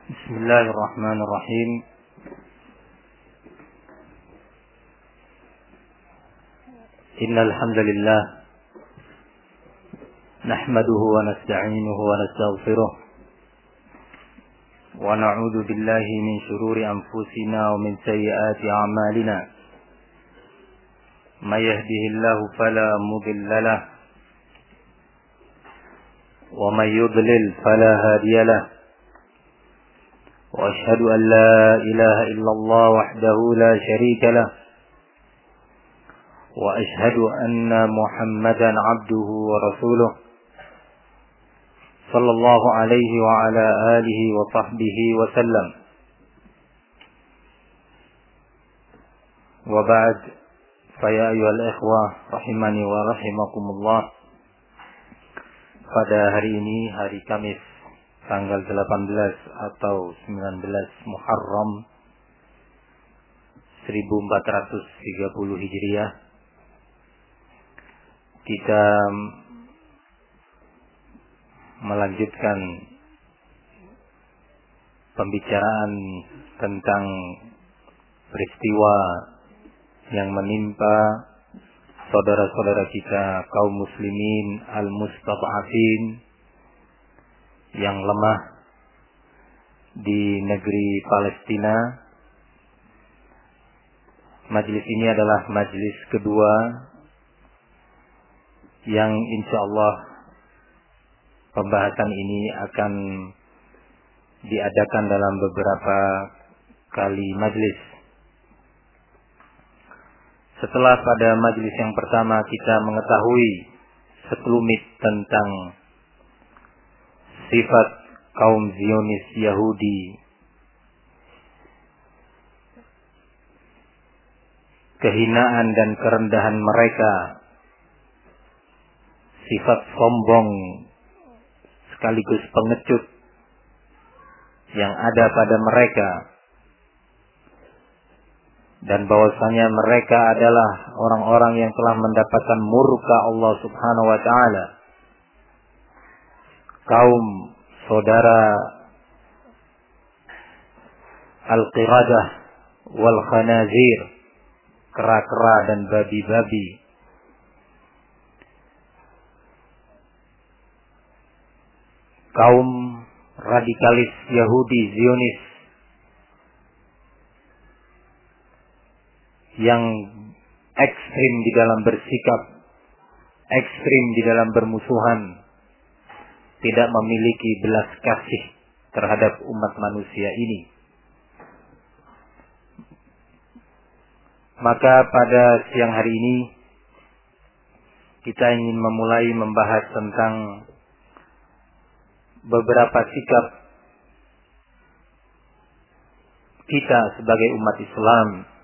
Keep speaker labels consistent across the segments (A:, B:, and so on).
A: Bismillahirrahmanirrahim. Innal hamdalillah nahmaduhu wa nasta'inuhu wa nastaghfiruh wa na'udzu billahi min shururi anfusina wa min sayyiati a'malina. May yahdihillahu fala mudilla lahu wa may yudlil fala hadiya lahu. وأشهد أن لا إله إلا الله وحده لا شريك له وأشهد أن محمدا عبده ورسوله صلى الله عليه وعلى آله وصحبه وسلم. وبعد فيا أيها الإخوة rahimani wa rahimakumullah. Pada hari ini, hari Kamis tanggal 18 atau 19 Muharram 1430 Hijriah, kita melanjutkan pembicaraan tentang peristiwa yang menimpa saudara-saudara kita kaum muslimin al-mustad'afin yang lemah di negeri Palestina. Majelis ini adalah majelis kedua yang insyaallah pembahasan ini akan diadakan dalam beberapa kali majelis. Setelah pada majelis yang pertama kita mengetahui sekelumit tentang sifat kaum Zionis Yahudi, kehinaan dan kerendahan mereka, sifat sombong sekaligus pengecut yang ada pada mereka, dan bahwasanya mereka adalah orang-orang yang telah mendapatkan murka Allah Subhanahu wa taala. Kaum saudara al-qiradah wal khanazir, kera-kera dan babi-babi. Kaum radikalis Yahudi Zionis yang ekstrim di dalam bersikap, ekstrim di dalam bermusuhan, tidak memiliki belas kasih terhadap umat manusia ini. Maka pada siang hari ini kita ingin memulai membahas tentang beberapa sikap kita sebagai umat Islam,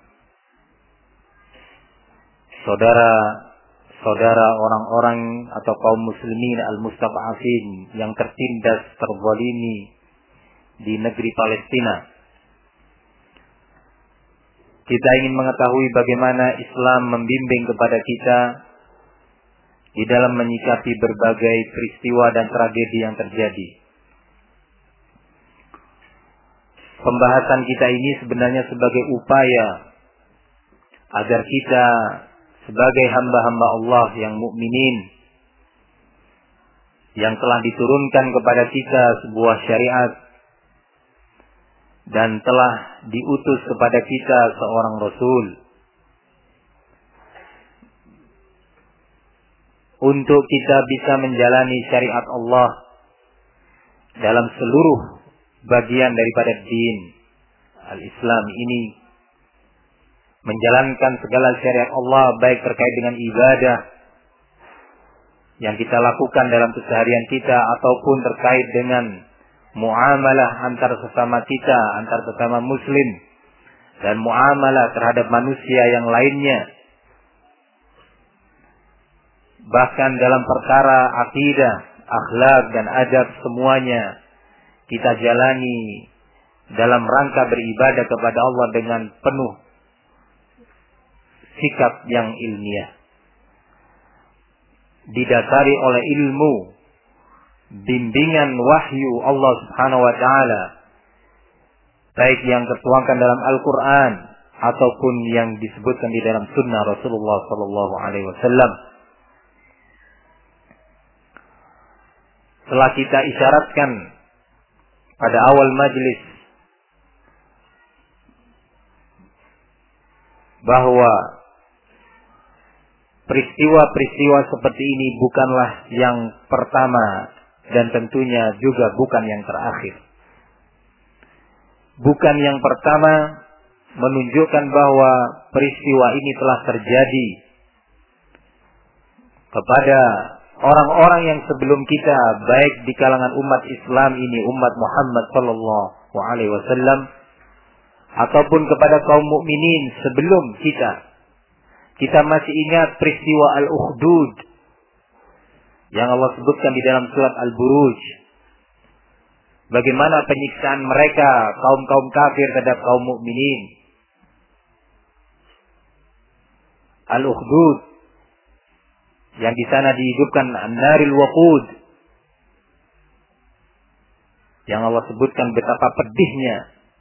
A: saudara orang-orang atau kaum muslimin al-mustad'afin yang tertindas, terzalimi di negeri Palestina. Kita ingin mengetahui bagaimana Islam membimbing kepada kita di dalam menyikapi berbagai peristiwa dan tragedi yang terjadi. Pembahasan kita ini sebenarnya sebagai upaya agar kita sebagai hamba-hamba Allah yang mukminin, yang telah diturunkan kepada kita sebuah syariat dan telah diutus kepada kita seorang Rasul, untuk kita bisa menjalani syariat Allah dalam seluruh bagian daripada din al-Islam ini, menjalankan segala syariat Allah baik terkait dengan ibadah yang kita lakukan dalam keseharian kita ataupun terkait dengan muamalah antar sesama kita, antar sesama muslim, dan muamalah terhadap manusia yang lainnya. Bahkan dalam perkara akidah, akhlak dan adab, semuanya kita jalani dalam rangka beribadah kepada Allah dengan penuh sikap yang ilmiah, didasari oleh ilmu, bimbingan wahyu Allah Subhanahu wa taala baik yang tertuangkan dalam Al-Quran ataupun yang disebutkan di dalam Sunnah Rasulullah Sallallahu Alaihi Wasallam. Telah kita isyaratkan pada awal majlis bahwa peristiwa-peristiwa seperti ini bukanlah yang pertama dan tentunya juga bukan yang terakhir. Bukan yang pertama menunjukkan bahwa peristiwa ini telah terjadi kepada orang-orang yang sebelum kita, baik di kalangan umat Islam ini, umat Muhammad sallallahu alaihi wasallam, ataupun kepada kaum mukminin sebelum kita. Kita masih ingat peristiwa Al-Ukhdud yang Allah sebutkan di dalam surat Al-Buruj. Bagaimana penyiksaan mereka, kaum-kaum kafir terhadap kaum mukminin. Al-Ukhdud yang di sana dihidupkan an-naril waqud, yang Allah sebutkan betapa pedihnya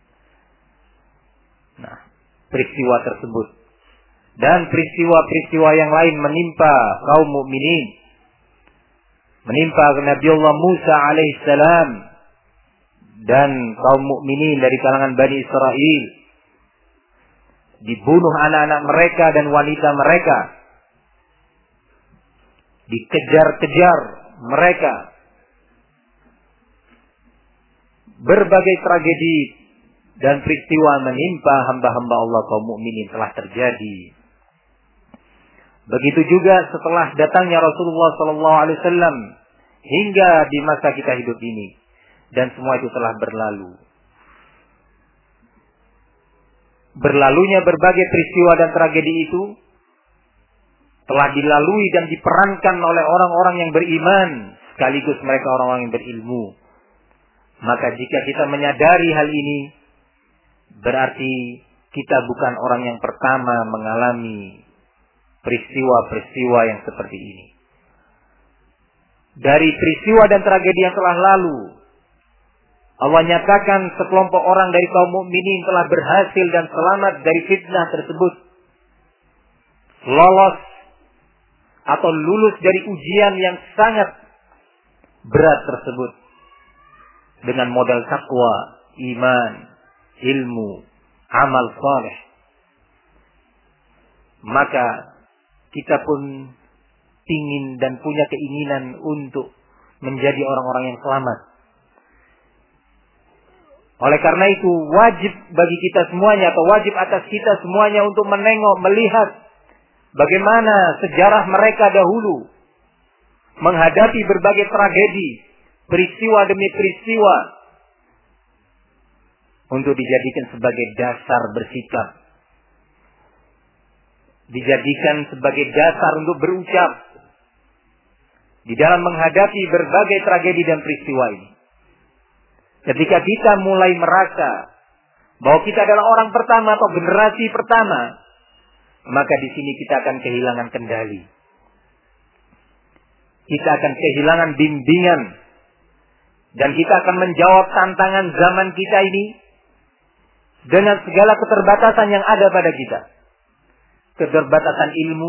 A: peristiwa tersebut. Dan peristiwa-peristiwa yang lain menimpa kaum mukminin, menimpa Nabiullah Musa alaihissalam dan kaum mukminin dari kalangan Bani Israel. Dibunuh anak-anak mereka dan wanita mereka, dikejar-kejar mereka. Berbagai tragedi dan peristiwa menimpa hamba-hamba Allah kaum mukminin telah terjadi. Begitu juga setelah datangnya Rasulullah SAW hingga di masa kita hidup ini, dan semua itu telah berlalu. Berlalunya berbagai peristiwa dan tragedi itu telah dilalui dan diperankan oleh orang-orang yang beriman, sekaligus mereka orang-orang yang berilmu. Maka jika kita menyadari hal ini, berarti kita bukan orang yang pertama mengalami peristiwa-peristiwa yang seperti ini. Dari peristiwa dan tragedi yang telah lalu, Allah nyatakan sekelompok orang dari kaum mukminin telah berhasil dan selamat dari fitnah tersebut. Lolos atau lulus dari ujian yang sangat berat tersebut. Dengan modal takwa, iman, ilmu, amal saleh. Maka kita pun ingin dan punya keinginan untuk menjadi orang-orang yang selamat. Oleh karena itu wajib bagi kita semuanya, atau wajib atas kita semuanya untuk menengok, melihat bagaimana sejarah mereka dahulu menghadapi berbagai tragedi, peristiwa demi peristiwa, untuk dijadikan sebagai dasar bersikap, dijadikan sebagai dasar untuk berucap di dalam menghadapi berbagai tragedi dan peristiwa ini. Ketika kita mulai merasa bahwa kita adalah orang pertama atau generasi pertama, maka di sini kita akan kehilangan kendali. Kita akan kehilangan bimbingan, dan kita akan menjawab tantangan zaman kita ini dengan segala keterbatasan yang ada pada kita. Keterbatasan ilmu,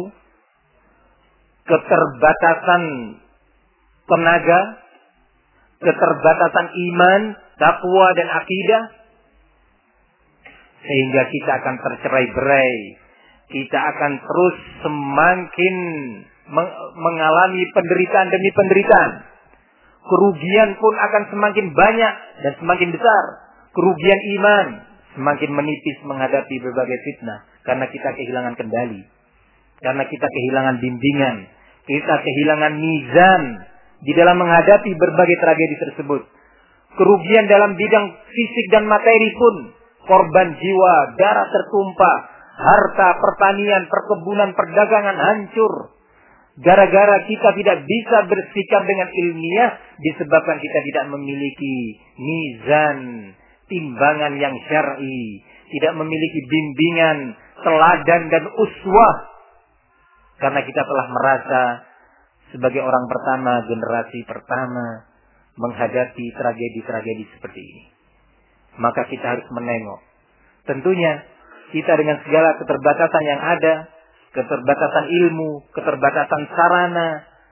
A: keterbatasan tenaga, keterbatasan iman, takwa dan akidah, sehingga kita akan tercerai-berai. Kita akan terus semakin mengalami penderitaan demi penderitaan. Kerugian pun akan semakin banyak dan semakin besar. Kerugian iman semakin menipis menghadapi berbagai fitnah, karena kita kehilangan kendali, karena kita kehilangan bimbingan, kita kehilangan mizan di dalam menghadapi berbagai tragedi tersebut. Kerugian dalam bidang fisik dan materi pun, korban jiwa, darah tertumpah, harta, pertanian, perkebunan, perdagangan hancur. Gara-gara kita tidak bisa bersikap dengan ilmiah, disebabkan kita tidak memiliki mizan, timbangan yang syar'i, tidak memiliki bimbingan, teladan dan uswah. Karena kita telah merasa sebagai orang pertama, generasi pertama menghadapi tragedi-tragedi seperti ini. maka kita harus menengok. Tentunya kita dengan segala keterbatasan yang ada, keterbatasan ilmu, keterbatasan sarana,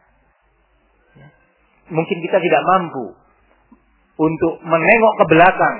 A: mungkin kita tidak mampu untuk menengok ke belakang.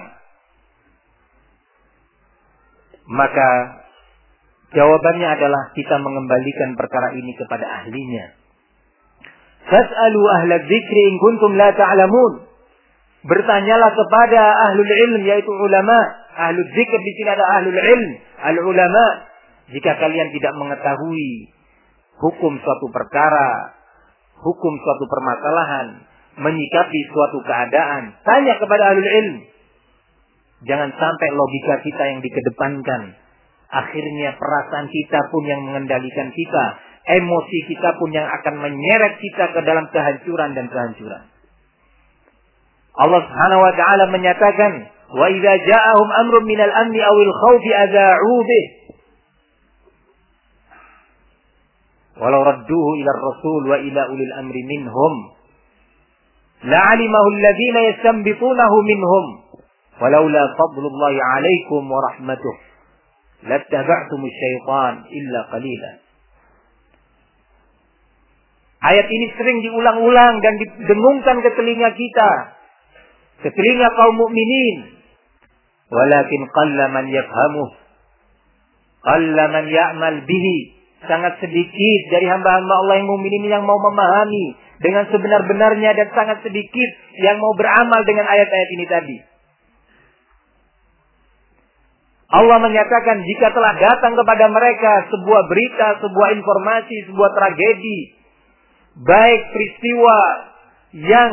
A: Maka jawabannya adalah kita mengembalikan perkara ini kepada ahlinya. Fas'alu ahla dzikri in kuntum la ta'lamun. Bertanyalah kepada ahlul ilm, yaitu ulama. Ahlul dzikr di sini ada ahlul ilm, al-ulama. Jika kalian tidak mengetahui hukum suatu perkara, hukum suatu permasalahan, menyikapi suatu keadaan, tanya kepada ahlul ilm. Jangan sampai logika kita yang dikedepankan. Akhirnya perasaan kita pun yang mengendalikan kita. Emosi kita pun yang akan menyeret kita ke dalam kehancuran dan kehancuran. Allah Subhanahu wa taala menyatakan, "Wa idza ja'ahum amrun minal amni awil khawfi adza'u bih." Walau radduhu ila ar-rasul wa ila ulil amri minhum la'alimahu alladhina yastanbitunahu minhum walaula fadlullahi 'alaikum wa rahmatuh lattaba'tumus syaitan illa qalila. Ayat ini sering diulang-ulang dan didengungkan ke telinga kita, ke telinga kaum mukminin. Walakin qalla man yafhamuh, qalla man ya'mal bihi. Sangat sedikit dari hamba-hamba Allah yang mukminin yang mau memahami dengan sebenar-benarnya, dan sangat sedikit yang mau beramal dengan ayat-ayat ini tadi. Allah menyatakan jika telah datang kepada mereka sebuah berita, sebuah informasi, sebuah tragedi, baik peristiwa yang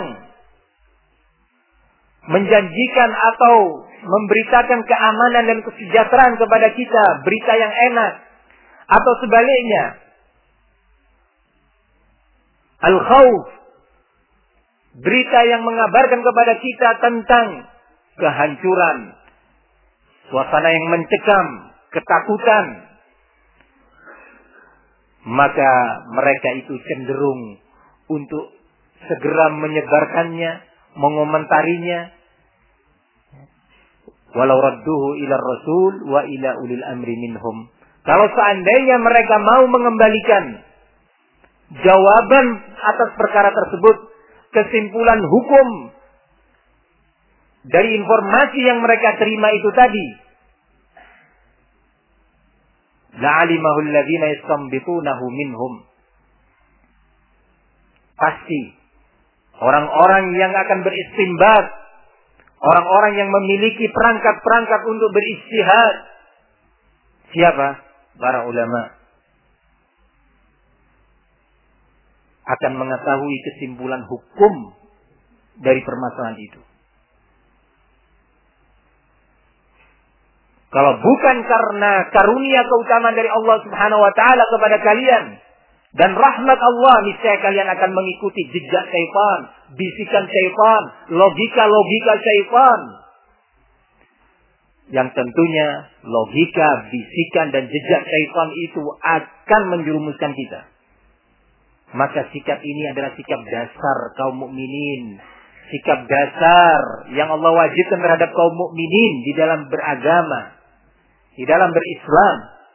A: menjanjikan atau memberitakan keamanan dan kesejahteraan kepada kita, berita yang enak, atau sebaliknya, al-khawf, berita yang mengabarkan kepada kita tentang kehancuran, suasana yang mencekam, ketakutan, maka mereka itu cenderung untuk segera menyebarkannya, mengomentarinya. Walau radduhu ila rasul wa ila ulil amri minhum. Kalau seandainya mereka mau mengembalikan jawaban atas perkara tersebut, kesimpulan hukum dari informasi yang mereka terima itu tadi, la'alimahu alladhina yastanbitunahu minhum. Pasti orang-orang yang akan beristinbat, orang-orang yang memiliki perangkat-perangkat untuk beristihad, siapa? Para ulama akan mengetahui kesimpulan hukum dari permasalahan itu. Kalau bukan karena karunia keutamaan dari Allah Subhanahu wa taala kepada kalian dan rahmat Allah, niscaya kalian akan mengikuti jejak syaitan, bisikan syaitan, logika-logika syaitan. Yang tentunya logika, bisikan dan jejak syaitan itu akan menjerumuskan kita. Maka sikap ini adalah sikap dasar kaum mukminin, sikap dasar yang Allah wajibkan terhadap kaum mukminin di dalam beragama, di dalam berislam.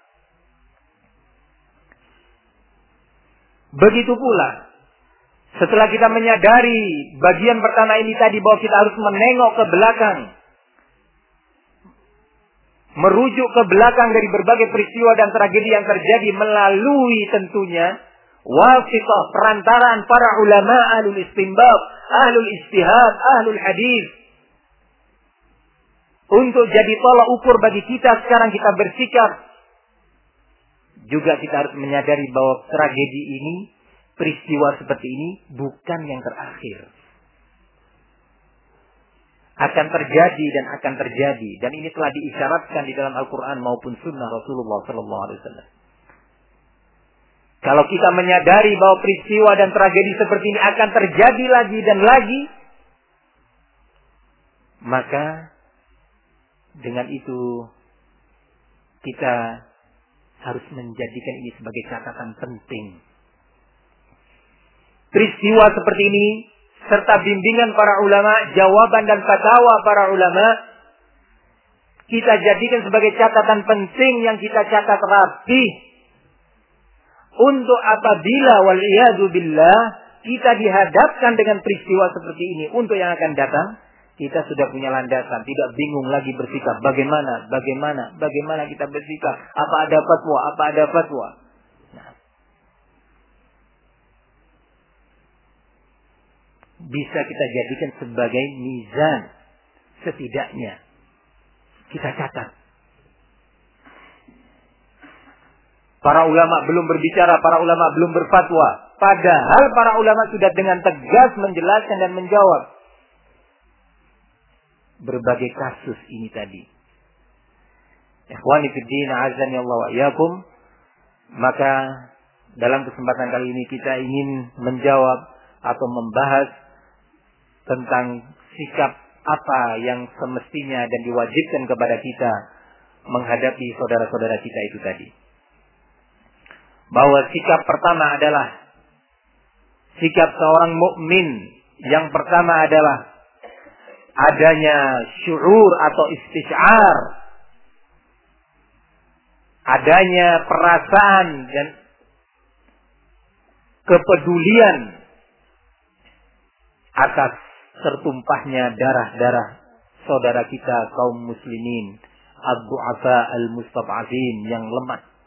A: Begitu pula setelah kita menyadari bagian pertama ini tadi, bahwa kita harus menengok ke belakang, merujuk ke belakang dari berbagai peristiwa dan tragedi yang terjadi melalui tentunya wasitah, perantaraan para ulama ahlul istinbat, ahlul istihad, ahlul hadis. Untuk jadi tolak ukur bagi kita sekarang kita bersikap. Juga kita harus menyadari bahwa tragedi ini, peristiwa seperti ini bukan yang terakhir. Akan terjadi dan akan terjadi, dan ini telah diisyaratkan di dalam Al-Quran maupun Sunnah Rasulullah SAW. Kalau kita menyadari bahwa peristiwa dan tragedi seperti ini akan terjadi lagi dan lagi, maka dengan itu kita harus menjadikan ini sebagai catatan penting. Peristiwa seperti ini serta bimbingan para ulama, jawaban dan fatwa para ulama kita jadikan sebagai catatan penting yang kita catat rapi. Untuk apabila wal'iyadu billah kita dihadapkan dengan peristiwa seperti ini untuk yang akan datang, kita sudah punya landasan, tidak bingung lagi bersikap. Bagaimana kita bersikap? Apa ada fatwa? Nah, bisa kita jadikan sebagai mizan, setidaknya kita catat. Para ulama belum berbicara, para ulama belum berfatwa. Padahal para ulama sudah dengan tegas menjelaskan dan menjawab berbagai kasus ini tadi. Ikhwani fiddin, azani Allah wa iyyakum. Maka dalam kesempatan kali ini kita ingin menjawab atau membahas tentang sikap apa yang semestinya dan diwajibkan kepada kita menghadapi saudara-saudara kita itu tadi. Bahwa sikap pertama adalah sikap seorang mukmin. Yang pertama adalah adanya syu'ur atau istisy'ar, adanya perasaan dan kepedulian atas tertumpahnya darah-darah saudara kita kaum muslimin, ad-du'afa al-mustad'afin, yang lemah.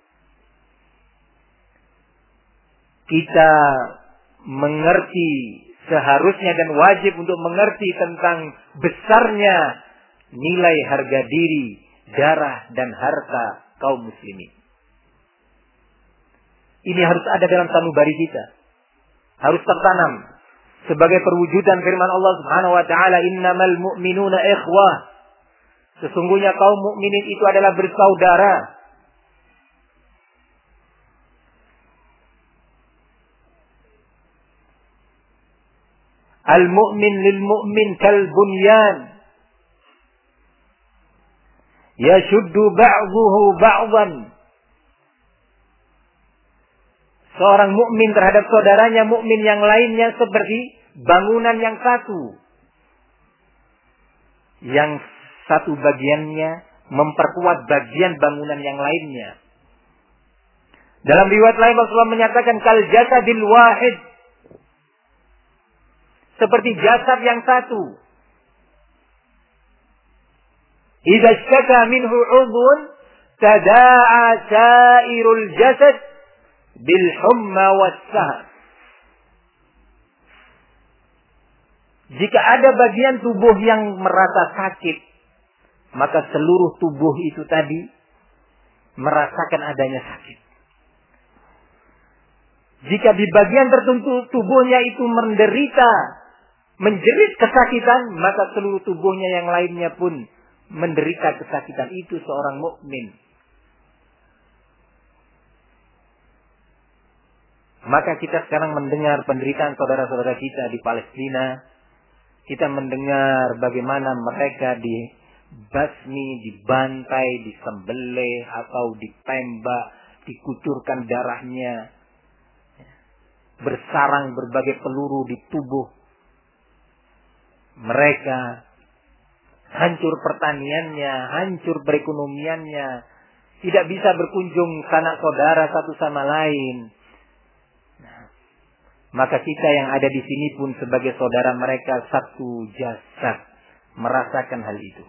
A: Kita mengerti, seharusnya dan wajib untuk mengerti tentang besarnya nilai harga diri, darah dan harta kaum muslimin. Ini harus ada dalam sanubari kita. Harus tertanam sebagai perwujudan firman Allah Subhanahu wa taala, "Innamal mu'minuna ikhwah." Sesungguhnya kaum mukminin itu adalah bersaudara. Al-mu'min lil-mu'min kal-bunyan yashuddu ba'dhuhu ba'dhan. Seorang mukmin terhadap saudaranya mukmin yang lainnya seperti bangunan yang satu. Yang satu bagiannya memperkuat bagian bangunan yang lainnya. Dalam riwayat lain Rasulullah menyatakan kal jasadil wahid, seperti jasad yang satu. Idza syaka minhu 'udhun tada'a sa'irul jasad bil humma was-sahar. Jika ada bagian tubuh yang merasa sakit, maka seluruh tubuh itu tadi merasakan adanya sakit. Jika di bagian tertentu tubuhnya itu menjerit kesakitan, maka seluruh tubuhnya yang lainnya pun menderita kesakitan. Itu seorang mukmin. Maka kita sekarang mendengar penderitaan saudara-saudara kita di Palestina. Kita mendengar bagaimana mereka dibasmi, dibantai, disembelih atau ditembak, dikucurkan darahnya, bersarang berbagai peluru di tubuh mereka, hancur pertaniannya, hancur perekonomiannya, tidak bisa berkunjung sanak saudara satu sama lain. Nah, maka kita yang ada di sini pun sebagai saudara mereka satu jasad merasakan hal itu,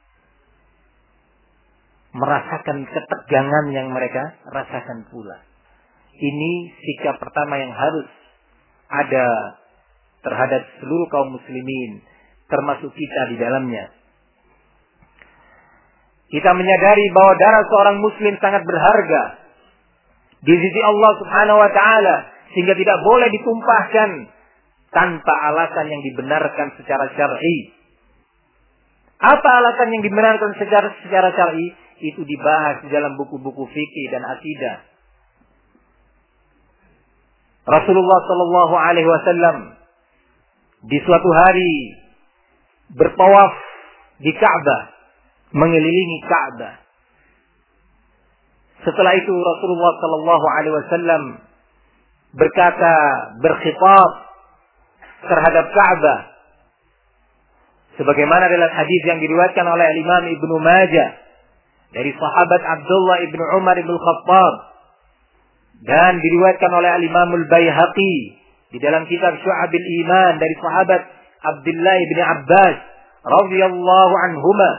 A: merasakan ketegangan yang mereka rasakan pula. Ini sikap pertama yang harus ada terhadap seluruh kaum muslimin, termasuk kita di dalamnya. Kita menyadari bahwa darah seorang muslim sangat berharga di sisi Allah Subhanahu wa taala, sehingga tidak boleh ditumpahkan tanpa alasan yang dibenarkan secara syar'i. Apa alasan yang dibenarkan secara syar'i? Itu dibahas di dalam buku-buku fikih dan akidah. Rasulullah sallallahu alaihi wasallam di suatu hari bertawaf di Ka'bah, mengelilingi Ka'bah. Setelah itu Rasulullah sallallahu alaihi wasallam berkata, berkhitab terhadap Ka'bah. Sebagaimana dalam hadis yang diriwayatkan oleh Imam Ibnu Majah dari sahabat Abdullah Ibnu Umar Ibnu Khattab dan diriwayatkan oleh Imam Al-Baihaqi di dalam kitab Syu'abil Iman dari sahabat Abdullah Ibn Abbas radhiyallahu anhuma,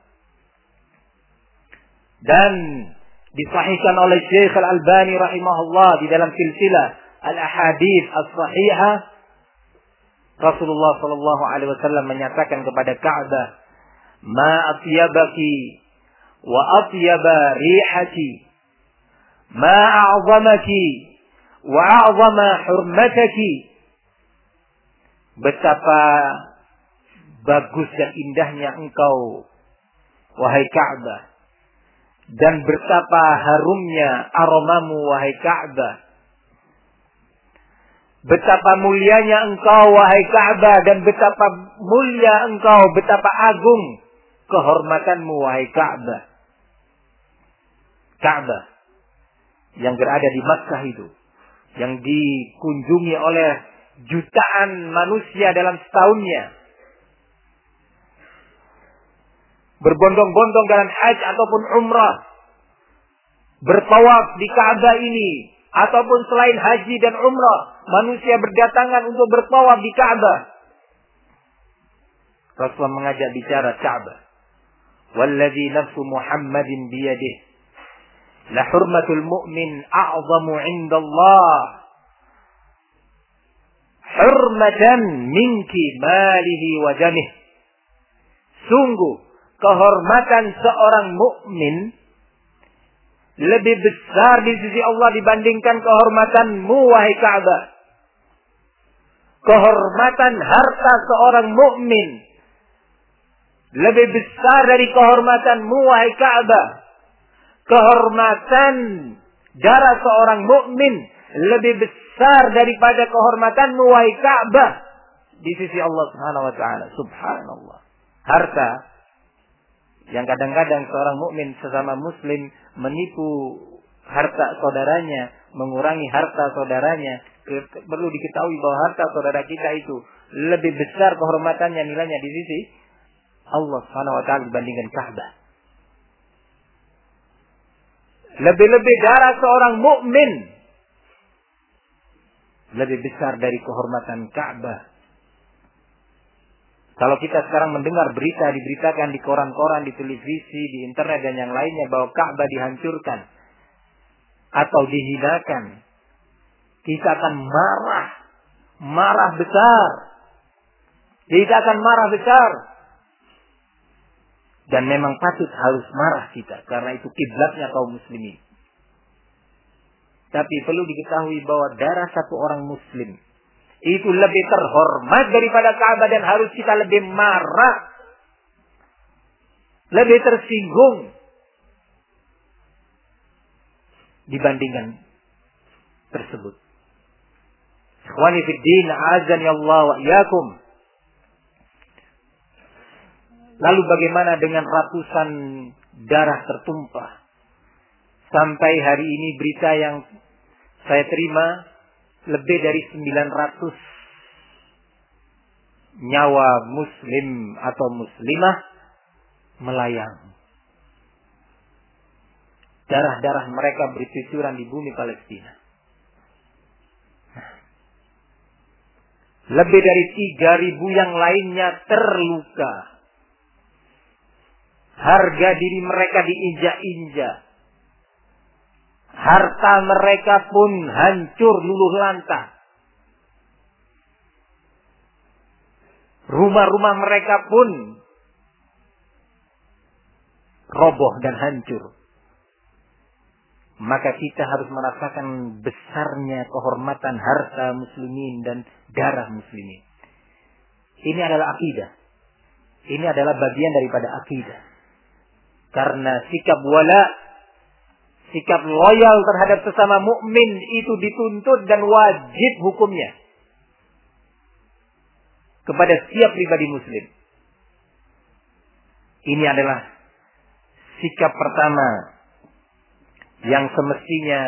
A: dan disahihkan oleh Syekh Al-Albani rahimahullah di dalam silsilah Al-Ahadits As-Sahihah. Rasulullah sallallahu alaihi wasallam menyatakan kepada Ka'bah, "Ma atyabaki wa atyaba rihaki, ma a'zamaki wa a'zama hurmataki." Betapa bagus dan indahnya engkau, wahai Ka'bah, dan betapa harumnya aromamu, wahai Ka'bah. Betapa mulianya engkau, wahai Ka'bah, dan betapa mulia engkau, betapa agung kehormatanmu, wahai Ka'bah. Ka'bah yang berada di Makkah itu, yang dikunjungi oleh jutaan manusia dalam setahunnya, berbondong-bondong dalam haji ataupun umrah, bertawaf di Ka'bah ini, ataupun selain haji dan umrah, manusia berdatangan untuk bertawaf di Ka'bah. Rasulullah mengajak bicara Ka'bah. Walladzi nafsu Muhammadin biyadihi, la hurmatul mu'min a'zamu 'indallah hurmatan minki malihi wa jamih. Sungguh kehormatan seorang mukmin lebih besar di sisi Allah dibandingkan kehormatanmu, wahai Ka'bah. Kehormatan harta seorang mukmin lebih besar dari kehormatanmu, wahai Ka'bah. Kehormatan darah seorang mukmin lebih besar daripada kehormatanmu, wahai Ka'bah, di sisi Allah Subhanahu wa taala. Subhanallah. Harta yang kadang-kadang seorang mukmin sesama muslim menipu harta saudaranya, mengurangi harta saudaranya. Perlu diketahui bahwa harta saudara kita itu lebih besar kehormatannya, nilainya di sisi Allah Subhanahu wa taala dibandingkan Ka'bah. Lebih-lebih darah seorang mukmin lebih besar dari kehormatan Ka'bah. Kalau kita sekarang mendengar berita, diberitakan di koran-koran, di televisi, di internet dan yang lainnya bahwa Ka'bah dihancurkan atau dihinakan, kita akan marah besar. Kita akan marah besar. Dan memang patut harus marah kita, karena itu kiblatnya kaum muslimin. Tapi perlu diketahui bahwa darah satu orang muslim itu lebih terhormat daripada Ka'bah, dan harus kita lebih marah, lebih tersinggung dibandingkan tersebut. Ikhwani fid din, a'azzani Allah wa iyyakum. Lalu bagaimana dengan ratusan darah tertumpah? Sampai hari ini berita yang saya terima, lebih dari 900 nyawa muslim atau muslimah melayang. Darah-darah mereka bercucuran di bumi Palestina. Lebih dari 3.000 yang lainnya terluka. Harga diri mereka diinjak-injak. Harta mereka pun hancur luluh lantah. Rumah-rumah mereka pun roboh dan hancur. Maka kita harus merasakan besarnya kehormatan harta muslimin dan darah muslimin. Ini adalah akidah. Ini adalah bagian daripada akidah. Karena sikap wala, sikap loyal terhadap sesama mukmin itu dituntut dan wajib hukumnya kepada setiap pribadi muslim. Ini adalah sikap pertama yang semestinya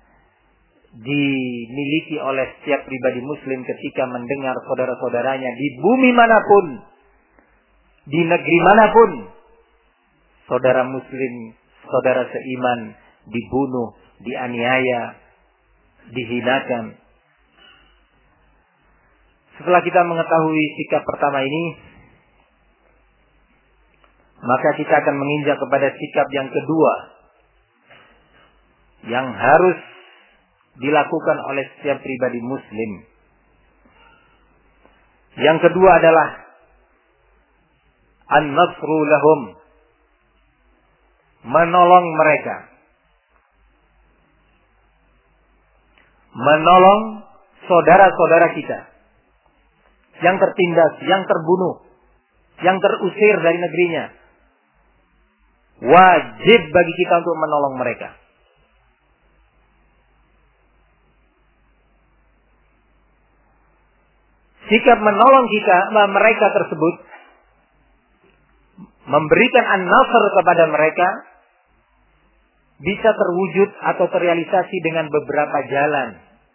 A: dimiliki oleh setiap pribadi muslim ketika mendengar saudara-saudaranya di bumi manapun di negeri manapun, saudara muslim, saudara seiman dibunuh, dianiaya, dihinakan. Setelah kita mengetahui sikap pertama ini, maka kita akan menginjak kepada sikap yang kedua yang harus dilakukan oleh setiap pribadi muslim. Yang kedua adalah an-nasru lahum, menolong mereka, menolong saudara-saudara kita yang tertindas, yang terbunuh, yang terusir dari negerinya. Wajib bagi kita untuk menolong mereka. Sikap menolong mereka tersebut, memberikan an-nasr kepada mereka, bisa terwujud atau terrealisasi dengan beberapa jalan.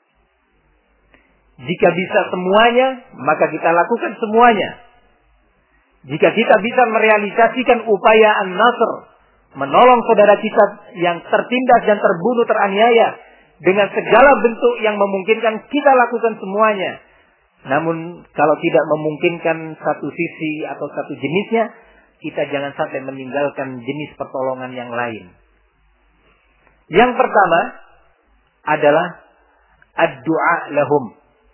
A: Jika bisa semuanya, maka kita lakukan semuanya. Jika kita bisa merealisasikan upaya an-nasr, menolong saudara kita yang tertindas dan terbunuh, teraniaya, dengan segala bentuk yang memungkinkan, kita lakukan semuanya. Namun kalau tidak memungkinkan satu sisi atau satu jenisnya, kita jangan sampai meninggalkan jenis pertolongan yang lain. Yang pertama adalah ad-du'a lahum.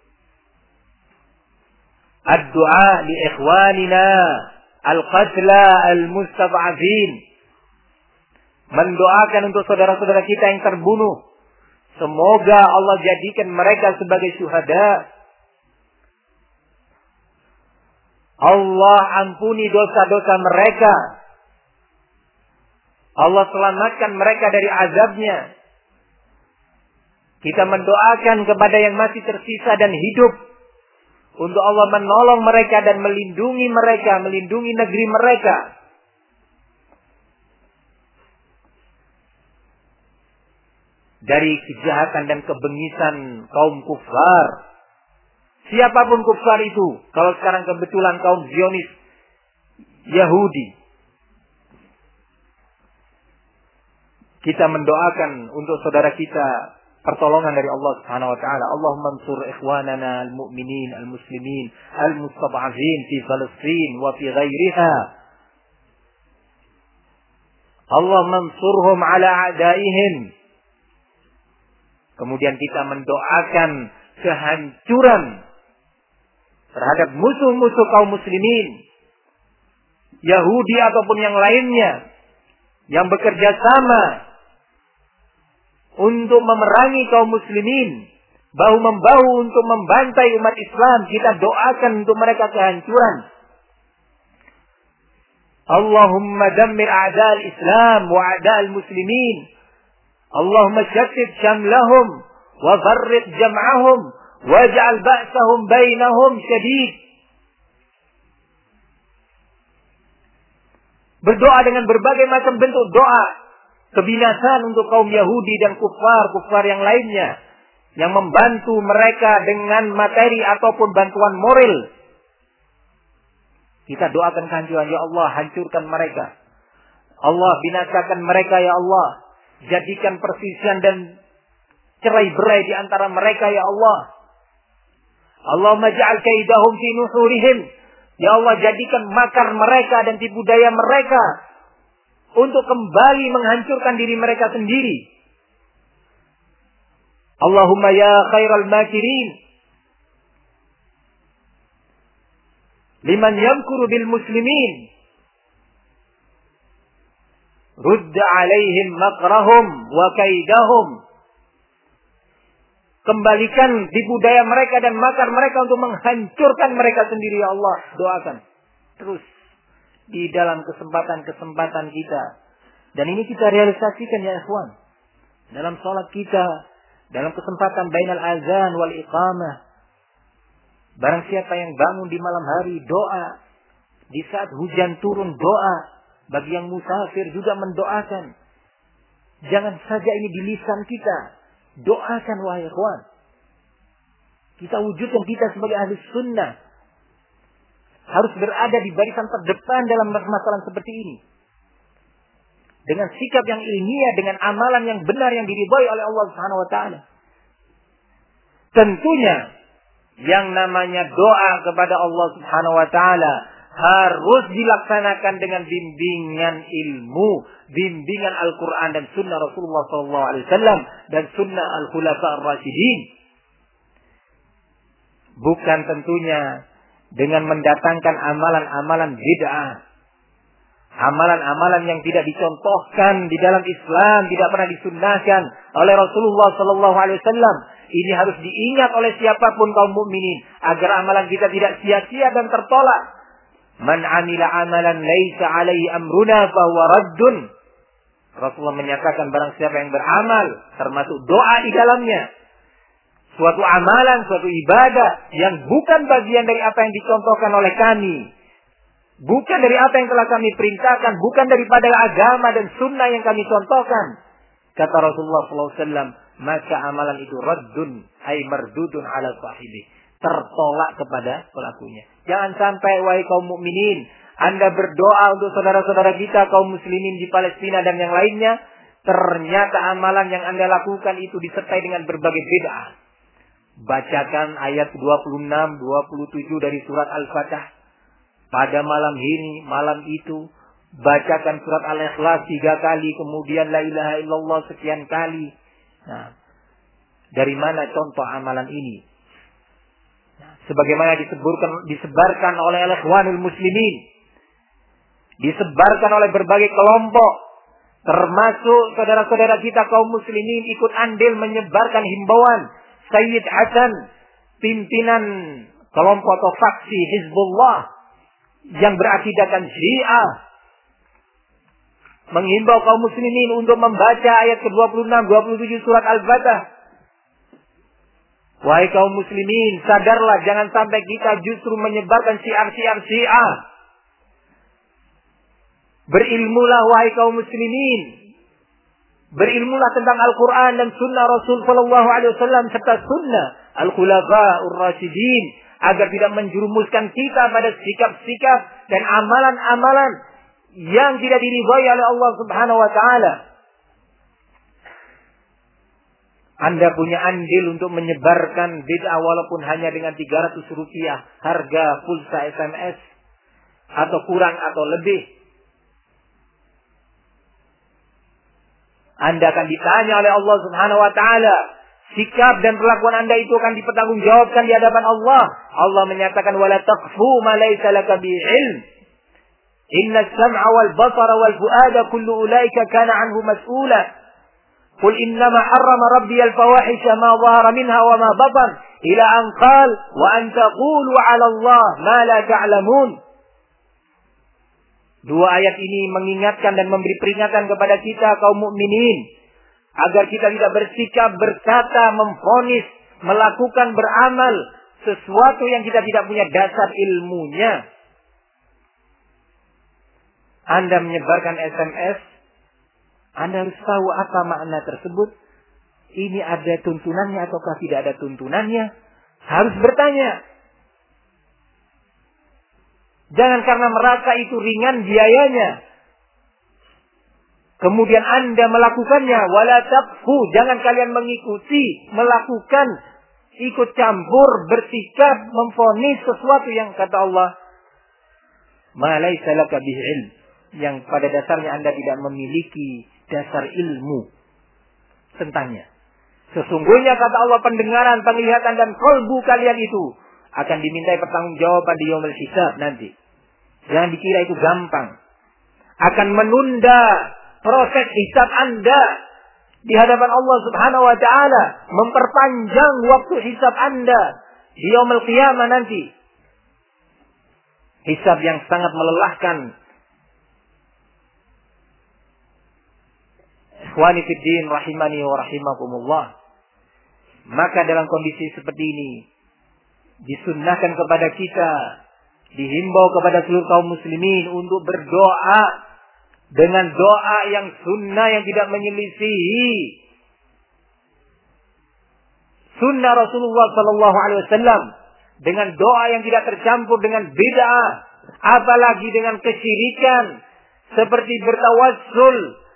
A: Ad-du'a li ikhwanina al-qatla al-mustad'afin. Mendoakan untuk saudara-saudara kita yang terbunuh. Semoga Allah jadikan mereka sebagai syuhada. Allah ampuni dosa-dosa mereka. Allah selamatkan mereka dari azabnya. Kita mendoakan kepada yang masih tersisa dan hidup, untuk Allah menolong mereka dan melindungi mereka, melindungi negeri mereka. Dari kejahatan dan kebengisan kaum kufar. Siapapun kufar itu, kalau sekarang kebetulan kaum Zionis, Yahudi, kita mendoakan untuk saudara kita pertolongan dari Allah Subhanahu wa taala. Allahumma ansur ikhwanana al-mu'minin al-muslimin al-mustad'afin fi Palestin wa fi ghairiha. Allahumma ansurhum ala a'daihim. Kemudian kita mendoakan kehancuran terhadap musuh-musuh kaum muslimin, Yahudi ataupun yang lainnya, yang bekerja sama untuk memerangi kaum muslimin, bahu-membahu untuk membantai umat Islam. Kita doakan untuk mereka kehancuran. Allahumma dammir a'da'al Islam wa a'da'al muslimin. Allahumma syattid syamlahum wa farriq jam'ahum waj'al ba'sahum bainahum syadid. Berdoa dengan berbagai macam bentuk doa kebinasaan untuk kaum Yahudi dan kufar yang lainnya yang membantu mereka dengan materi ataupun bantuan moral. Kita doakan kehancuran, ya Allah, hancurkan mereka. Allah, binasakan mereka, ya Allah. Jadikan perselisihan dan cerai-berai di antara mereka, ya Allah. Allahumma ja'al kaidahum fi nuhurihim. Ya Allah, jadikan makar mereka dan tipu daya mereka untuk kembali menghancurkan diri mereka sendiri. Allahumma ya khairal makirin, liman yamkuru bil muslimin, rudda alaihim makrahum wa kaidahum. Kembalikan tipu daya mereka dan makar mereka untuk menghancurkan mereka sendiri, ya Allah. Doakan terus di dalam kesempatan-kesempatan kita. Dan ini kita realisasikan, ya ikhwan, dalam salat kita, dalam kesempatan bainal azan wal iqamah. Barang siapa yang bangun di malam hari, doa. Di saat hujan turun, doa. Bagi yang musafir juga mendoakan. Jangan saja ini di lisan kita. Doakan, wahai ikhwan. Kita wujudkan kita sebagai ahli sunnah. harus berada di barisan terdepan dalam masalah seperti ini. Dengan sikap yang ilmiah, dengan amalan yang benar yang diridhai oleh Allah Subhanahu wa taala. Tentunya yang namanya doa kepada Allah Subhanahu wa taala harus dilaksanakan dengan bimbingan ilmu, bimbingan Al-Quran dan Sunnah Rasulullah SAW dan Sunnah Al-Khulafa Ar-Rasyidin. Bukan tentunya dengan mendatangkan amalan-amalan bid'ah, amalan-amalan yang tidak dicontohkan di dalam Islam, tidak pernah disunnahkan oleh Rasulullah SAW. Ini harus diingat oleh siapapun kaum mukminin agar amalan kita tidak sia-sia dan tertolak. Man amila amalan laisa alaihi amruna fahuwa raddun. Rasulullah menyatakan barang siapa yang beramal termasuk doa di dalamnya, suatu amalan, suatu ibadah yang bukan bagian dari apa yang dicontohkan oleh kami, bukan dari apa yang telah kami perintahkan, bukan daripada agama dan sunnah yang kami contohkan, kata Rasulullah SAW, maka amalan itu raddun ay mardudun ala sahibi, tertolak kepada pelakunya. Jangan sampai wahai kaum mukminin, Anda berdoa untuk saudara-saudara kita kaum muslimin di Palestina dan yang lainnya, ternyata amalan yang Anda lakukan itu disertai dengan berbagai bid'ah. Bacakan ayat 26, 27 dari surat Al-Fatah pada malam ini, malam itu. Bacakan surat Al-Ikhlas 3 kali, kemudian la ilaha illallah sekian kali. Nah, dari mana contoh amalan ini? Sebagaimana disebarkan oleh Ikhwanul Muslimin, disebarkan oleh berbagai kelompok, termasuk saudara-saudara kita kaum muslimin ikut andil menyebarkan himbauan Sayyid Hasan, pimpinan kelompok atau faksi Hizbullah yang berakidahkan Syiah, menghimbau kaum muslimin untuk membaca ayat ke-26, 27 surat Al-Fatah. Wahai kaum muslimin, sadarlah jangan sampai kita justru menyebarkan syiar-syiar Syiah. Berilmulah wahai kaum muslimin. Berilmulah tentang Al-Quran dan Sunnah Rasul Sallallahu Alaihi Wasallam serta Sunnah Al-Khulafa Ar-Rasyidin agar tidak menjerumuskan kita pada sikap-sikap dan amalan-amalan yang tidak diridhai oleh Allah Subhanahu Wa Taala. Anda punya andil untuk menyebarkan bid'ah walaupun hanya dengan 300 rupiah harga pulsa SMS atau kurang atau lebih. Anda akan ditanya oleh Allah Subhanahu wa taala. Sikap dan perlakuan Anda itu akan dipertanggungjawabkan di hadapan Allah. Allah menyatakan wala taqfu ma laysa laka bihi ilm. Inna as-sam'a wal basara wal fu'ada kullu ulaika kana 'anhu mas'ula. Qul innama harrama rabbiyal fawahisha ma dhahara minha wa ma batan ila an qala wa an taqulu 'ala Allah ma la ta'lamun. Dua ayat ini mengingatkan dan memberi peringatan kepada kita kaum mukminin agar kita tidak bersikap, berkata, memvonis, melakukan, beramal sesuatu yang kita tidak punya dasar ilmunya. Anda menyebarkan SMS, Anda harus tahu apa makna tersebut. Ini ada tuntunannya ataukah tidak ada tuntunannya. Harus bertanya. Jangan karena merasa itu ringan biayanya, kemudian Anda melakukannya. Wala taqfu, jangan kalian mengikuti, melakukan, ikut campur, bersikap, memvonis sesuatu yang kata Allah ma laysa laka bihi ilm, yang pada dasarnya Anda tidak memiliki dasar ilmu tentangnya. Sesungguhnya kata Allah, pendengaran, penglihatan dan qalbu kalian itu akan dimintai pertanggungjawaban di yaumul hisab nanti. Jangan dikira itu gampang. Akan menunda proses hisab Anda di hadapan Allah Subhanahu wa taala, memperpanjang waktu hisab Anda di yaumul qiyamah nanti. Hisab yang sangat melelahkan. Ikhwani fid din rahimani wa rahimakumullah. Maka dalam kondisi seperti ini disunnahkan kepada kita, dihimbau kepada seluruh kaum muslimin untuk berdoa dengan doa yang sunnah, yang tidak menyelisihi sunnah Rasulullah Sallallahu Alaihi Wasallam, dengan doa yang tidak tercampur dengan bid'ah, apalagi dengan kesyirikan, seperti bertawassul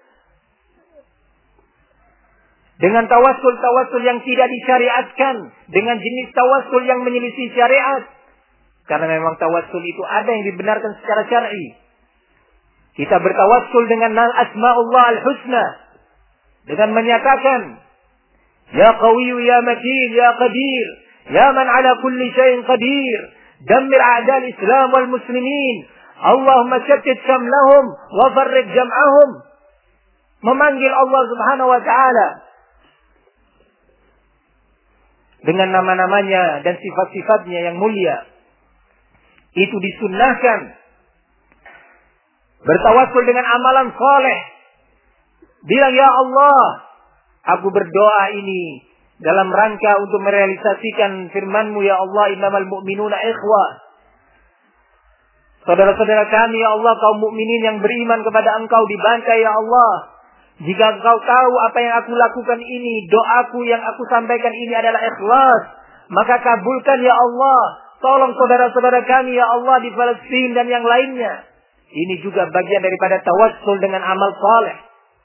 A: dengan tawassul yang tidak disyariatkan, dengan jenis tawassul yang menyelisih syariat. Karena memang tawassul itu ada yang dibenarkan secara syar'i. Kita bertawassul dengan asma'ullah al-husna, dengan menyatakan, Ya Qawiyyu Ya Matin Ya Qadir Ya Man ala kulli syai'in qadir dammir a'dal Islam wal muslimin Allahumma shattit shamlahum wa farriq jam'ahum. Memanggil Allah Subhanahu wa taala dengan nama-namanya dan sifat-sifatnya yang mulia. Itu disunnahkan. Bertawassul dengan amalan saleh. Bilang, Ya Allah, aku berdoa ini dalam rangka untuk merealisasikan firman-Mu, Ya Allah, innamal mu'minuna ikhwah. Saudara-saudara kami, Ya Allah, kaum mukminin yang beriman kepada Engkau dibantai, Ya Allah. Jika Engkau tahu apa yang aku lakukan ini, doaku yang aku sampaikan ini adalah ikhlas, maka kabulkan, Ya Allah. Tolong saudara-saudara kami, Ya Allah, di Palestina dan yang lainnya. Ini juga bagian daripada tawassul dengan amal saleh.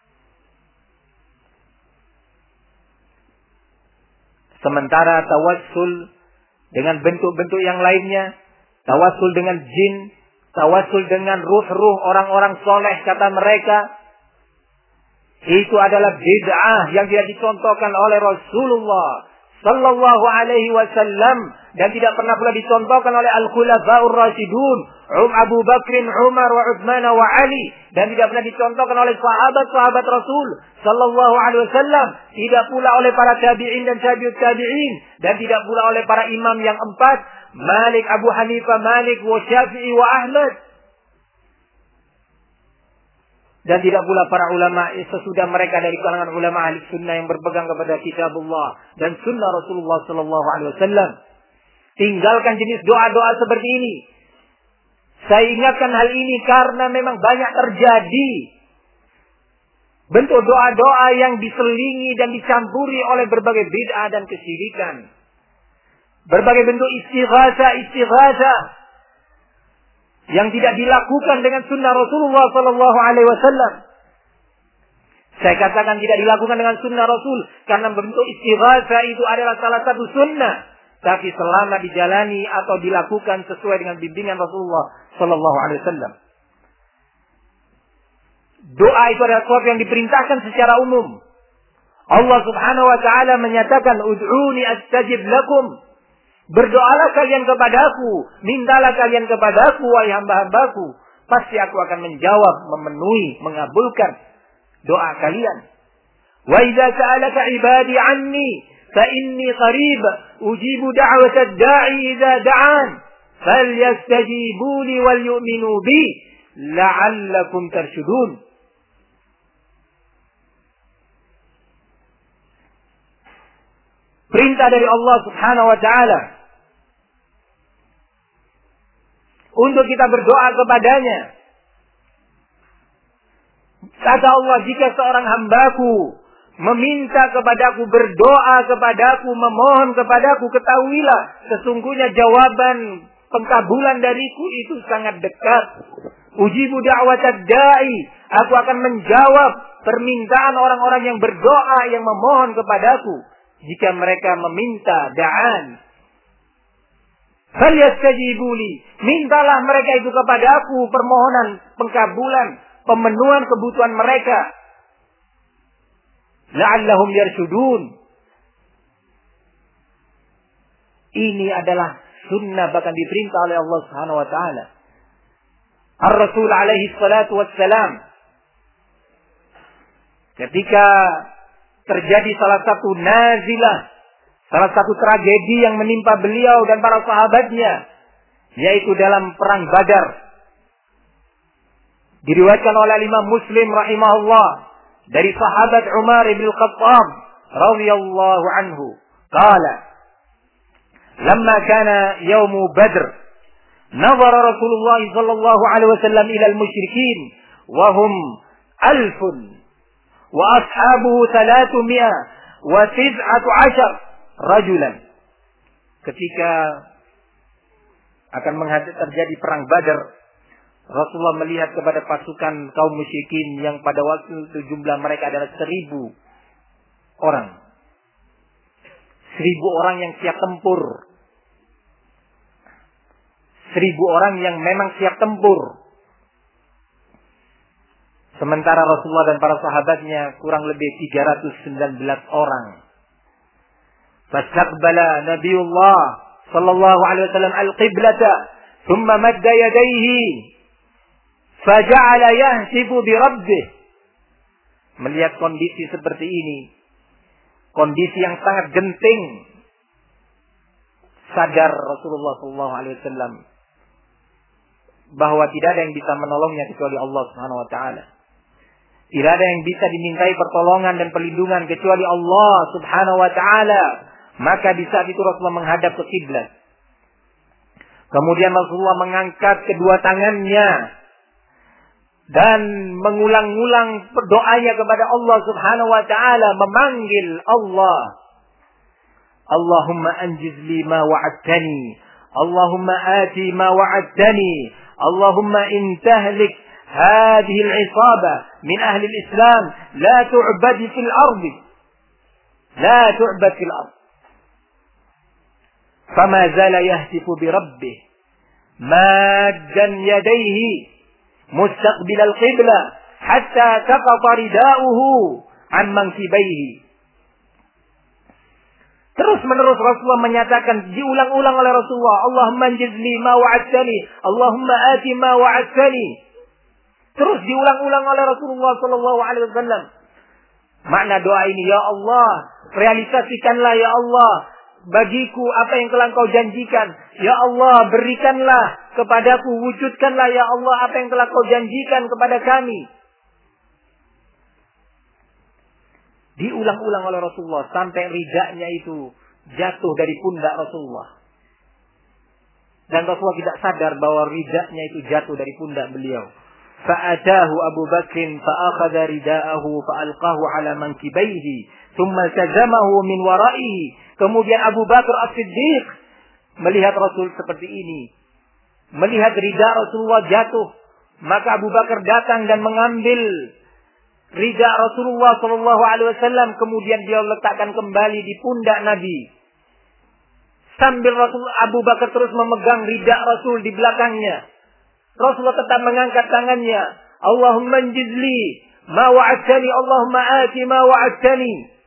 A: Sementara tawassul dengan bentuk-bentuk yang lainnya, tawassul dengan jin, tawassul dengan ruh-ruh orang-orang soleh kata mereka, itu adalah bid'ah yang tidak dicontohkan oleh Rasulullah sallallahu alaihi wasallam dan tidak pernah pula dicontohkan oleh al-khulafaur rasyidun, Abu Bakr, Umar, wa Utsman wa Ali, dan tidak pernah dicontohkan oleh sahabat-sahabat Rasul sallallahu alaihi wasallam, tidak pula oleh para tabi'in dan tabi'ut tabi'in, dan tidak pula oleh para imam yang empat, Malik, Abu Hanifah, Malik, wa Syafi'i, wa Ahmad. Dan tidak pula para ulama sesudah mereka dari kalangan ulama ahli sunnah yang berpegang kepada kitabullah dan sunnah Rasulullah sallallahu alaihi wasallam. Tinggalkan jenis doa-doa seperti ini. Saya ingatkan hal ini karena memang banyak terjadi bentuk doa-doa yang diselingi dan dicampuri oleh berbagai bid'ah dan kesyirikan. Berbagai bentuk istighatsah yang tidak dilakukan dengan sunnah Rasulullah sallallahu alaihi wasallam. Saya katakan tidak dilakukan dengan sunnah Rasul karena bentuk istighatsah itu adalah salah satu sunnah, tapi selama dijalani atau dilakukan sesuai dengan bimbingan Rasulullah sallallahu alaihi wasallam. Doa itu adalah sesuatu yang diperintahkan secara umum. Allah Subhanahu wa taala menyatakan, "Ud'uni astajib lakum." Berdoalah kalian kepadaku, mintalah kalian kepadaku, wahai hamba-hambaku. Pasti aku akan menjawab, memenuhi, mengabulkan doa kalian. Wa idza sa'alaka 'ibadi 'anni fa inni qarib ujibu da'watad da'i idza da'an falyastajibu li wal yu'minu bi la'allakum tarshudun. Perintah dari Allah Subhanahu wa taala untuk kita berdoa kepadanya. Kata Allah, jika seorang hambaku meminta kepadaku, berdoa kepadaku, memohon kepadaku, ketahuilah sesungguhnya jawaban pengkabulan dariku itu sangat dekat. Ujibu da'watad da'i, aku akan menjawab permintaan orang-orang yang berdoa, yang memohon kepadaku jika mereka meminta da'an. Falyastajibuli, mintalah mereka itu kepadaku permohonan pengkabulan, pemenuhan kebutuhan mereka. La'allahum yarshudun. Ini adalah sunnah, bahkan diperintah oleh Allah Subhanahu wa taala. Ar-Rasul alaihi salatu wassalam ketika terjadi salah satu nazilah, salah satu tragedi yang menimpa beliau dan para sahabatnya, yaitu dalam perang Badar. Diriwayatkan oleh Imam Muslim rahimahullah dari sahabat Umar bin Khattab radhiyallahu anhu, qala, "Lamma kana yaum Badr, nazara Rasulullah sallallahu alaihi wasallam ila al-musyrikin wa hum 1000 wa ashabuhu 319 rajulan." Ketika akan terjadi perang Badar, Rasulullah melihat kepada pasukan kaum musyrikin yang pada waktu itu jumlah mereka adalah 1.000 orang. 1.000 orang yang siap tempur. 1.000 orang yang memang siap tempur. Sementara Rasulullah dan para sahabatnya kurang lebih 319 orang. Fastaqbala Nabiullah sallallahu alaihi wasallam al-qiblata, thumma madda yadayhi, faja'ala yahsibu bi rabbih. Melihat kondisi seperti ini, kondisi yang sangat genting, sadar Rasulullah sallallahu alaihi wasallam bahwa tidak ada yang bisa menolongnya kecuali Allah Subhanahu wa taala. Tidak ada yang bisa dimintai pertolongan dan perlindungan kecuali Allah Subhanahu wa taala. Maka di saat itu Rasulullah menghadap ke kiblat. Kemudian Rasulullah mengangkat kedua tangannya dan mengulang-ulang doanya kepada Allah Subhanahu wa taala, memanggil Allah. Allahumma anjiz li ma wa'adtani, Allahumma ati ma wa'adtani, Allahumma in tahlik hadhihi al-'isabah min ahli al-Islam la tu'bad fil ardi, la tu'bad fil ardi. فما زال يهتف بربه مادا يديه مستقبل القبلة حتى سقط رداؤه عن منكبيه. Terus menerus Rasulullah menyatakan, diulang-ulang oleh Rasulullah, Allahumma anjiz li ma wa'adtani, Allahumma ati ma wa'adtani. Terus diulang-ulang oleh Rasulullah sallallahu alaihi wasallam. Makna doa ini, ya Allah, realisasikanlah ya Allah bagiku apa yang telah Kau janjikan. Ya Allah, berikanlah kepadaku, wujudkanlah ya Allah apa yang telah Kau janjikan kepada kami. Diulang-ulang oleh Rasulullah sampai ridanya itu jatuh dari pundak Rasulullah. Dan Rasulullah tidak sadar bahwa ridanya itu jatuh dari pundak beliau. Fa'atahu Abu Bakrin fa'akhadha rida'ahu fa'alqahu ala mankibaihi thumma sajamahu min wara'ihi. Kemudian Abu Bakar As-Siddiq melihat Rasul seperti ini, melihat rida Rasulullah jatuh, maka Abu Bakar datang dan mengambil rida Rasulullah sallallahu alaihi wasallam, kemudian dia letakkan kembali di pundak Nabi. Sambil Abu Bakar terus memegang rida Rasul di belakangnya. Rasulullah tetap mengangkat tangannya. Allahumma anjizli ma wa'adtani, Allahumma ati ma wa'adtani.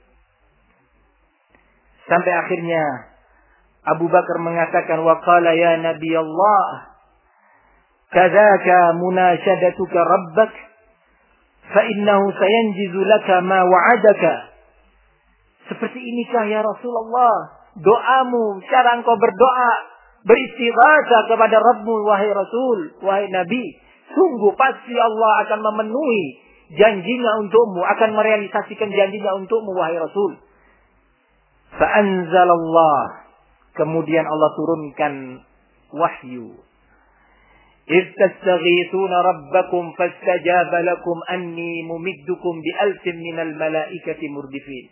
A: Sampai akhirnya Abu Bakar mengatakan, wa qala ya Nabi Allah, kadzaka munashadatuka rabbak, fa innahu sayanjizu laka ma wa'adaka. Seperti inikah ya Rasulullah doamu, cara engkau berdoa, beristighatsah kepada Rabbmu, wahai Rasul, wahai Nabi. Sungguh pasti Allah akan memenuhi janjinya untukmu, akan merealisasikan janjinya untukmu, wahai Rasul. Fa'anzalallah, kemudian Allah turunkan wahyu. إذ تستغيثون ربكم فاستجاب لكم أني ممدكم بألف من الملائكة مردفين.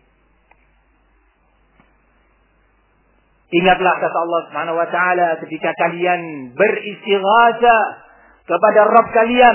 A: Ingatlah kata Allah Subhanahu wa taala ketika kalian beristighatsah kepada Rabb kalian.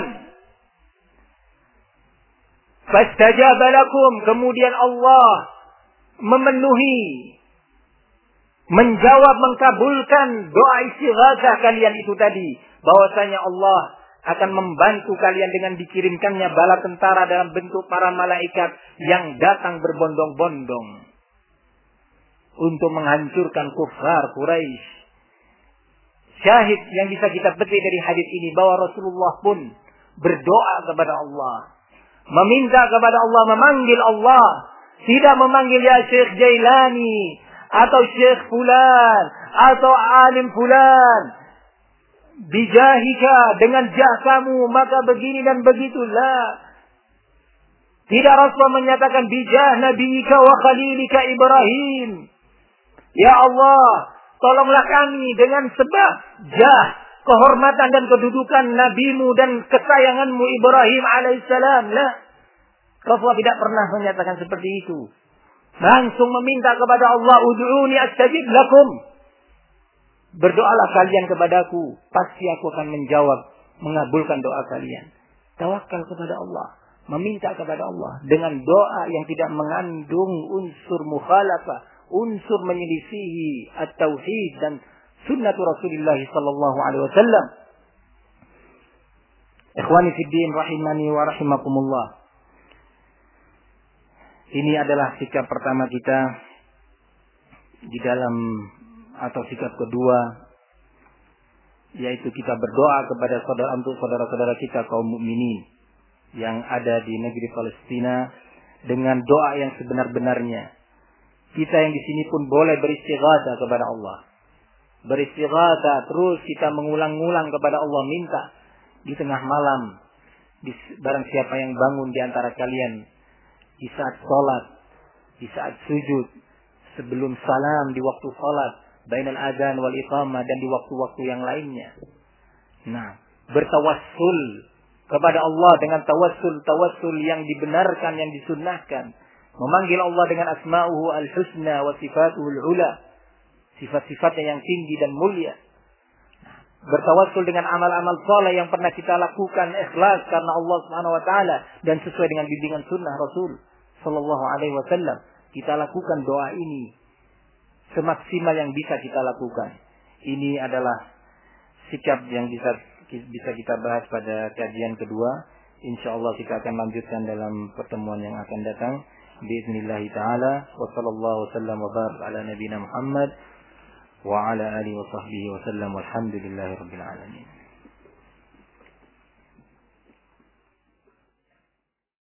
A: Fastajaba lakum, kemudian Allah memenuhi, menjawab, mengkabulkan doa istighatsah kalian itu tadi. Bahwasanya Allah akan membantu kalian dengan dikirimkannya bala tentara dalam bentuk para malaikat yang datang berbondong-bondong untuk menghancurkan kufar Quraisy. Syahid yang bisa kita petik dari hadis ini bahwa Rasulullah pun berdoa kepada Allah, meminta kepada Allah, memanggil Allah. Tidak memanggil ya Syekh Jailani atau Syekh Fulan atau Alim Fulan. Bijahika, dengan jah kamu maka begini dan begitulah. Tidak, Rasulullah menyatakan bijah Nabiyika wa Khalilika Ibrahim. Ya Allah, tolonglah kami dengan sebab jah, kehormatan dan kedudukan Nabimu dan kesayanganmu Ibrahim alaihissalam. Lah, Rasulullah tidak pernah menyatakan seperti itu. Langsung meminta kepada Allah, ud'uni astajib lakum. Berdoalah kalian kepadaku, pasti aku akan menjawab, mengabulkan doa kalian. Tawakal kepada Allah, meminta kepada Allah dengan doa yang tidak mengandung unsur mukhalafah, unsur menyelisihi at-tauhid dan sunnah Rasulullah sallallahu alaihi wasallam. Ikhwani fid din rahimani wa rahimakumullah. Ini adalah sikap pertama kita di dalam, atau sikap kedua, yaitu kita berdoa kepada saudara-saudara kita kaum mukminin yang ada di negeri Palestina dengan doa yang sebenar-benarnya. Kita yang di sini pun boleh beristighatsah kepada Allah. Beristighatsah terus, kita mengulang-ulang kepada Allah, minta di tengah malam, barang siapa yang bangun di antara kalian di saat sholat, di saat sujud, sebelum salam, di waktu sholat, bainal adzan wal iqamah, dan di waktu-waktu yang lainnya. Nah, bertawassul kepada Allah dengan tawassul yang dibenarkan, yang disunnahkan. Memanggil Allah dengan asma'uhu al-husna wa sifatuhu al-ula. Sifat-sifatnya yang tinggi dan mulia. Bertawassul dengan amal-amal saleh yang pernah kita lakukan ikhlas karena Allah Subhanahu wa taala dan sesuai dengan bimbingan sunnah Rasul sallallahu alaihi wasallam. Kita lakukan doa ini semaksimal yang bisa kita lakukan. Ini adalah sikap yang bisa kita bahas pada kajian kedua. Insyaallah kita akan lanjutkan dalam pertemuan yang akan datang. Bismillah taala wa sallallahu wasallam wa barik ala nabiyina Muhammad wa ala alihi wa sahbihi wa sallam, walhamdulillahi rabbil alamin.